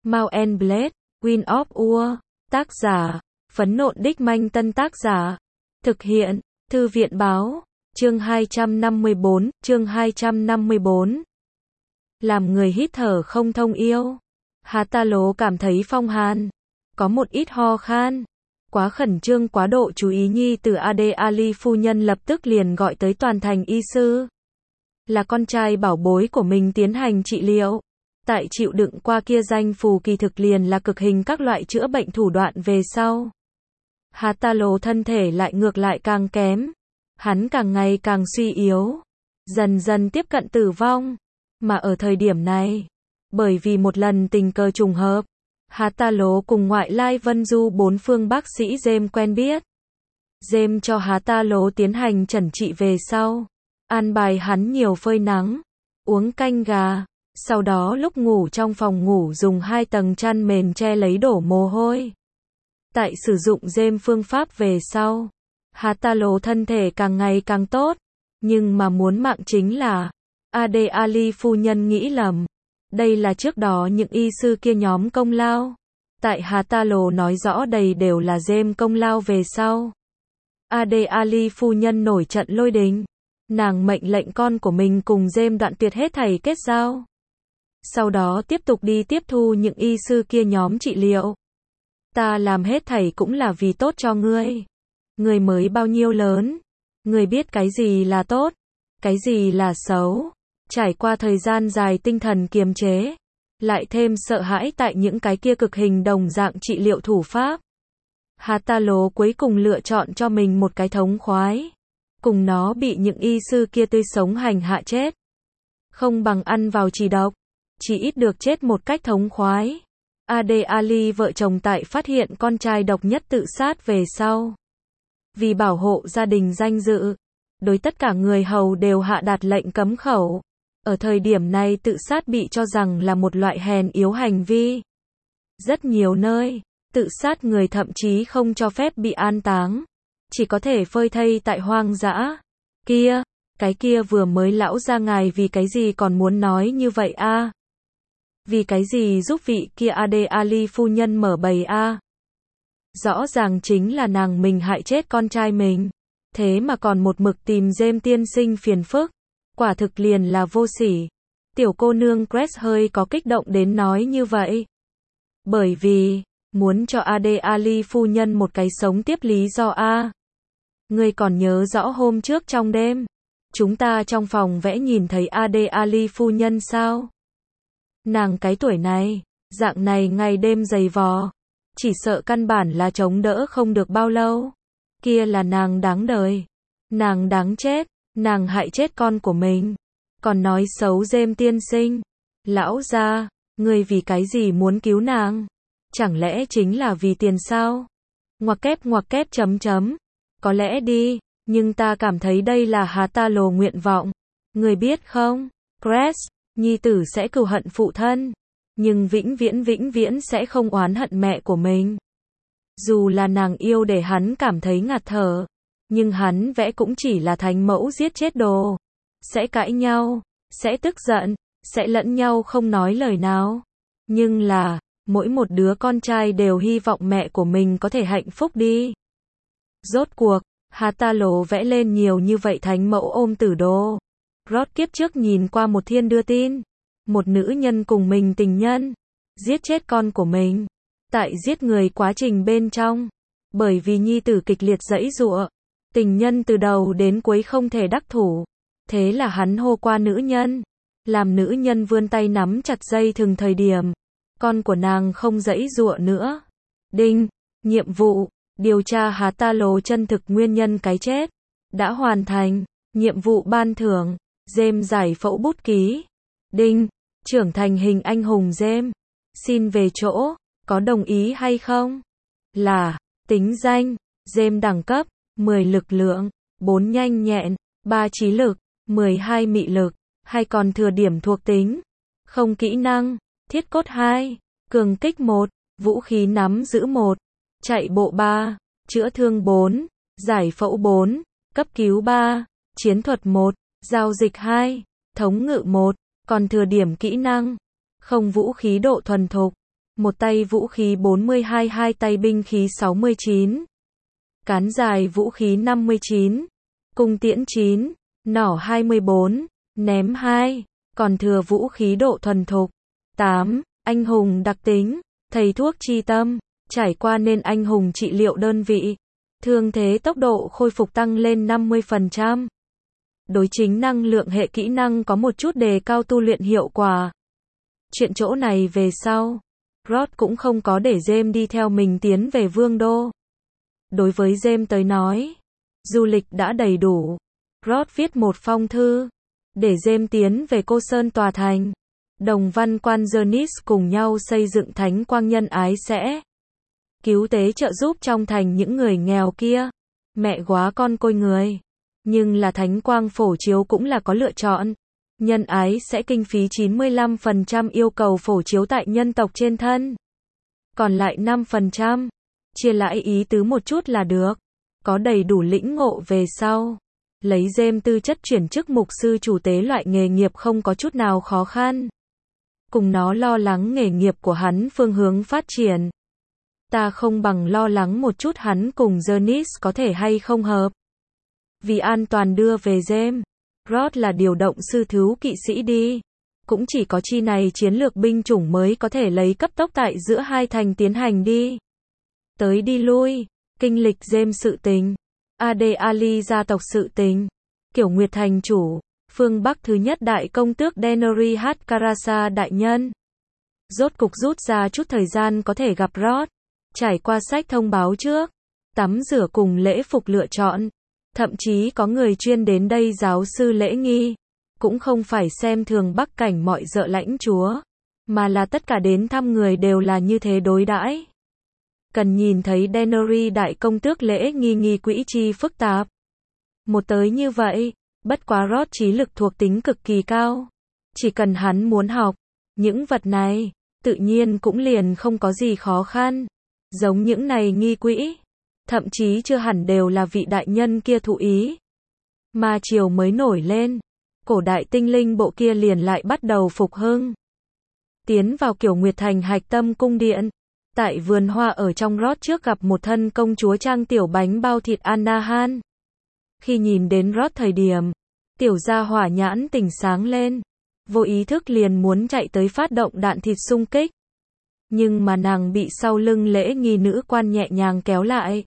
Mount and Blade, Wind of War. Tác giả, Phấn Nộn Đích Manh. Tân tác giả, thực hiện, Thư viện Báo. Chương 254, chương 254. Làm người hít thở không thông yêu. Hatalo cảm thấy phong hàn, có một ít ho khan, quá khẩn trương quá độ chú ý. Nhi tử Ade Ali phu nhân lập tức liền gọi tới toàn thành y sư, là con trai bảo bối của mình tiến hành trị liệu. Tại chịu đựng qua kia danh phù kỳ thực liền là cực hình các loại chữa bệnh thủ đoạn về sau, Hatalo thân thể lại ngược lại càng kém, hắn càng ngày càng suy yếu, dần dần tiếp cận tử vong. Mà ở thời điểm này, bởi vì một lần tình cờ trùng hợp, Hatalo cùng ngoại lai Vân Du bốn phương bác sĩ James quen biết. James cho Hatalo tiến hành chẩn trị về sau, an bài hắn nhiều phơi nắng, uống canh gà, sau đó lúc ngủ trong phòng ngủ dùng 2 tầng chăn mền che lấy đổ mồ hôi. Tại sử dụng James phương pháp về sau, Hatalo thân thể càng ngày càng tốt, nhưng mà muốn mạng chính là, Ade Ali phu nhân nghĩ lầm. Đây là trước đó những y sư kia nhóm công lao. Tại Hatalo nói rõ đầy đều là James công lao về sau, Ade Ali phu nhân nổi trận lôi đình. Nàng mệnh lệnh con của mình cùng James đoạn tuyệt hết thảy kết giao. Sau đó tiếp tục đi tiếp thu những y sư kia nhóm trị liệu. Ta làm hết thảy cũng là vì tốt cho ngươi. Ngươi mới bao nhiêu lớn, ngươi biết cái gì là tốt, cái gì là xấu. Trải qua thời gian dài tinh thần kiềm chế, lại thêm sợ hãi tại những cái kia cực hình đồng dạng trị liệu thủ pháp, Hatalo cuối cùng lựa chọn cho mình một cái thống khoái, cùng nó bị những y sư kia tươi sống hành hạ chết. Không bằng ăn vào chỉ độc, chỉ ít được chết một cách thống khoái. Ade Ali vợ chồng tại phát hiện con trai độc nhất tự sát về sau, vì bảo hộ gia đình danh dự, đối tất cả người hầu đều hạ đạt lệnh cấm khẩu. Ở thời điểm này tự sát bị cho rằng là một loại hèn yếu hành vi. Rất nhiều nơi, tự sát người thậm chí không cho phép bị an táng, chỉ có thể phơi thây tại hoang dã. Kia, cái kia vừa mới lão ra ngài vì cái gì còn muốn nói như vậy a? Vì cái gì giúp vị kia Ade Ali phu nhân mở bầy a? Rõ ràng chính là nàng mình hại chết con trai mình, thế mà còn một mực tìm James tiên sinh phiền phức. Quả thực liền là vô sỉ. Tiểu cô nương Grace hơi có kích động đến nói như vậy. Bởi vì, muốn cho Ade Ali phu nhân một cái sống tiếp lý do a. Ngươi còn nhớ rõ hôm trước trong đêm, chúng ta trong phòng vẽ nhìn thấy Ade Ali phu nhân sao? Nàng cái tuổi này, dạng này ngày đêm giày vò, chỉ sợ căn bản là chống đỡ không được bao lâu. Kia là nàng đáng đời, nàng đáng chết. Nàng hại chết con của mình, còn nói xấu James tiên sinh. Lão gia, ngươi vì cái gì muốn cứu nàng? Chẳng lẽ chính là vì tiền sao? Ngoặc kép chấm. Có lẽ đi, nhưng ta cảm thấy đây là Hatalo nguyện vọng. Ngươi biết không, Grace, nhi tử sẽ cừu hận phụ thân, nhưng vĩnh viễn sẽ không oán hận mẹ của mình. Dù là nàng yêu để hắn cảm thấy ngạt thở, nhưng hắn vẽ cũng chỉ là thánh mẫu giết chết đồ. Sẽ cãi nhau, sẽ tức giận, sẽ lẫn nhau không nói lời nào. Nhưng là, mỗi một đứa con trai đều hy vọng mẹ của mình có thể hạnh phúc đi. Rốt cuộc, Hatalo vẽ lên nhiều như vậy thánh mẫu ôm tử đồ. Rod kiếp trước nhìn qua một thiên đưa tin. Một nữ nhân cùng mình tình nhân, giết chết con của mình. Tại giết người quá trình bên trong, bởi vì nhi tử kịch liệt giãy giụa, tình nhân từ đầu đến cuối không thể đắc thủ. Thế là hắn hô qua nữ nhân, làm nữ nhân vươn tay nắm chặt dây thừng thời điểm, con của nàng không giãy giụa nữa. Đinh, nhiệm vụ, điều tra Hatalo chân thực nguyên nhân cái chết, đã hoàn thành. Nhiệm vụ ban thưởng, James giải phẫu bút ký. Đinh, trưởng thành hình anh hùng James. Xin về chỗ, có đồng ý hay không? Là, tính danh, James đẳng cấp, 10 lực lượng, 4 nhanh nhẹn, 3 trí lực, 12 mị lực, hay còn thừa điểm thuộc tính. Không kỹ năng, thiết cốt 2, cường kích 1, vũ khí nắm giữ 1, chạy bộ 3, chữa thương 4, giải phẫu 4, cấp cứu 3, chiến thuật 1, giao dịch 2, thống ngự 1, còn thừa điểm kỹ năng. Không vũ khí độ thuần thục, một tay vũ khí 42, hai tay binh khí 69, cán dài vũ khí 59, cung tiễn 9, nỏ 24, ném 2, còn thừa vũ khí độ thuần thục 8, anh hùng đặc tính, thầy thuốc chi tâm, trải qua nên anh hùng trị liệu đơn vị, thương thế tốc độ khôi phục tăng lên 50%. Đối chính năng lượng hệ kỹ năng có một chút đề cao tu luyện hiệu quả. Chuyện chỗ này về sau, Rod cũng không có để James đi theo mình tiến về Vương đô. Đối với James tới nói, du lịch đã đầy đủ. Rod viết một phong thư, để James tiến về Cô Sơn tòa thành. Đồng văn quan Jonis cùng nhau xây dựng thánh quang nhân ái sẽ cứu tế trợ giúp trong thành những người nghèo kia. Mẹ góa con côi người. Nhưng là thánh quang phổ chiếu cũng là có lựa chọn. Nhân ái sẽ kinh phí 95% yêu cầu phổ chiếu tại nhân tộc trên thân. Còn lại 5%, chia lãi ý tứ một chút là được. Có đầy đủ lĩnh ngộ về sau. Lấy James tư chất chuyển chức mục sư chủ tế loại nghề nghiệp không có chút nào khó khăn. Cùng nó lo lắng nghề nghiệp của hắn phương hướng phát triển. Ta không bằng lo lắng một chút hắn cùng Jonis có thể hay không hợp. Vì an toàn đưa về James, Rod là điều động sư thiếu kỵ sĩ đi. Cũng chỉ có chi này chiến lược binh chủng mới có thể lấy cấp tốc tại giữa hai thành tiến hành đi. Tới đi lui, kinh lịch James sự tình, Ade Ali gia tộc sự tình, Kiểu Nguyệt thành chủ, phương Bắc thứ nhất đại công tước Denori Hatkarasa đại nhân. Rốt cục rút ra chút thời gian có thể gặp Rod, trải qua sách thông báo trước, tắm rửa cùng lễ phục lựa chọn. Thậm chí có người chuyên đến đây giáo sư lễ nghi, cũng không phải xem thường Bắc cảnh mọi dợ lãnh chúa, mà là tất cả đến thăm người đều là như thế đối đãi. Cần nhìn thấy Denori đại công tước lễ nghi quỹ chi phức tạp. Một tới như vậy, bất quá Rod trí lực thuộc tính cực kỳ cao. Chỉ cần hắn muốn học, những vật này, tự nhiên cũng liền không có gì khó khăn. Giống những này nghi quỹ. Thậm chí chưa hẳn đều là vị đại nhân kia thụ ý. Mà chiều mới nổi lên, cổ đại tinh linh bộ kia liền lại bắt đầu phục hưng. Tiến vào Kiểu Nguyệt thành hạch tâm cung điện. Tại vườn hoa ở trong Rod trước gặp một thân công chúa trang tiểu bánh bao thịt Anahan. Khi nhìn đến Rod thời điểm, tiểu gia hỏa nhãn tỉnh sáng lên. Vô ý thức liền muốn chạy tới phát động đạn thịt xung kích. Nhưng mà nàng bị sau lưng lễ nghi nữ quan nhẹ nhàng kéo lại.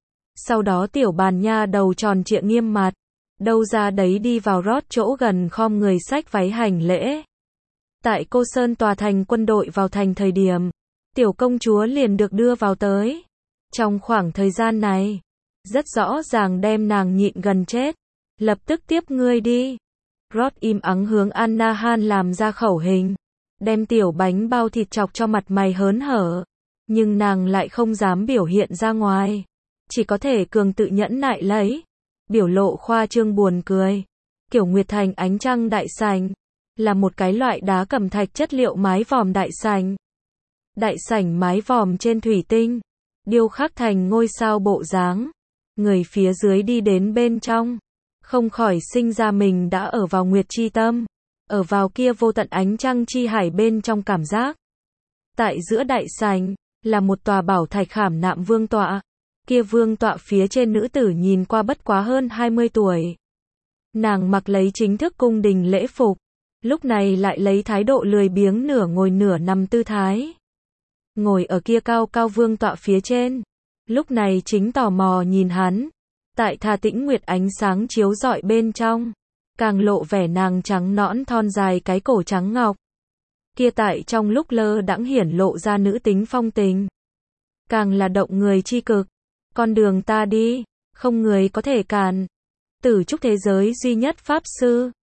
Sau đó tiểu bàn nha đầu tròn trịa nghiêm mặt, đâu ra đấy đi vào Rod chỗ gần khom người xách váy hành lễ. Tại Cô Sơn tòa thành quân đội vào thành thời điểm, tiểu công chúa liền được đưa vào tới. Trong khoảng thời gian này, rất rõ ràng đem nàng nhịn gần chết. Lập tức tiếp ngươi đi. Rod im ắng hướng Anahan làm ra khẩu hình, đem tiểu bánh bao thịt chọc cho mặt mày hớn hở. Nhưng nàng lại không dám biểu hiện ra ngoài. Chỉ có thể cường tự nhẫn nại lấy. Biểu lộ khoa trương buồn cười. Kiểu Nguyệt thành ánh trăng đại sảnh, là một cái loại đá cẩm thạch chất liệu mái vòm đại sảnh. Đại sảnh mái vòm trên thủy tinh, điêu khắc thành ngôi sao bộ dáng. Người phía dưới đi đến bên trong, không khỏi sinh ra mình đã ở vào Nguyệt chi tâm, ở vào kia vô tận ánh trăng chi hải bên trong cảm giác. Tại giữa đại sảnh, là một tòa bảo thạch khảm nạm vương tọa. Kia vương tọa phía trên nữ tử nhìn qua bất quá hơn 20 tuổi. Nàng mặc lấy chính thức cung đình lễ phục, lúc này lại lấy thái độ lười biếng nửa ngồi nửa nằm tư thái. Ngồi ở kia cao cao vương tọa phía trên, lúc này chính tò mò nhìn hắn. Tại tha tĩnh nguyệt ánh sáng chiếu rọi bên trong, càng lộ vẻ nàng trắng nõn thon dài cái cổ trắng ngọc. Kia tại trong lúc lơ đãng hiển lộ ra nữ tính phong tình, càng là động người chi cực. Con đường ta đi, không người có thể cản. Tử trúc thế giới duy nhất pháp sư,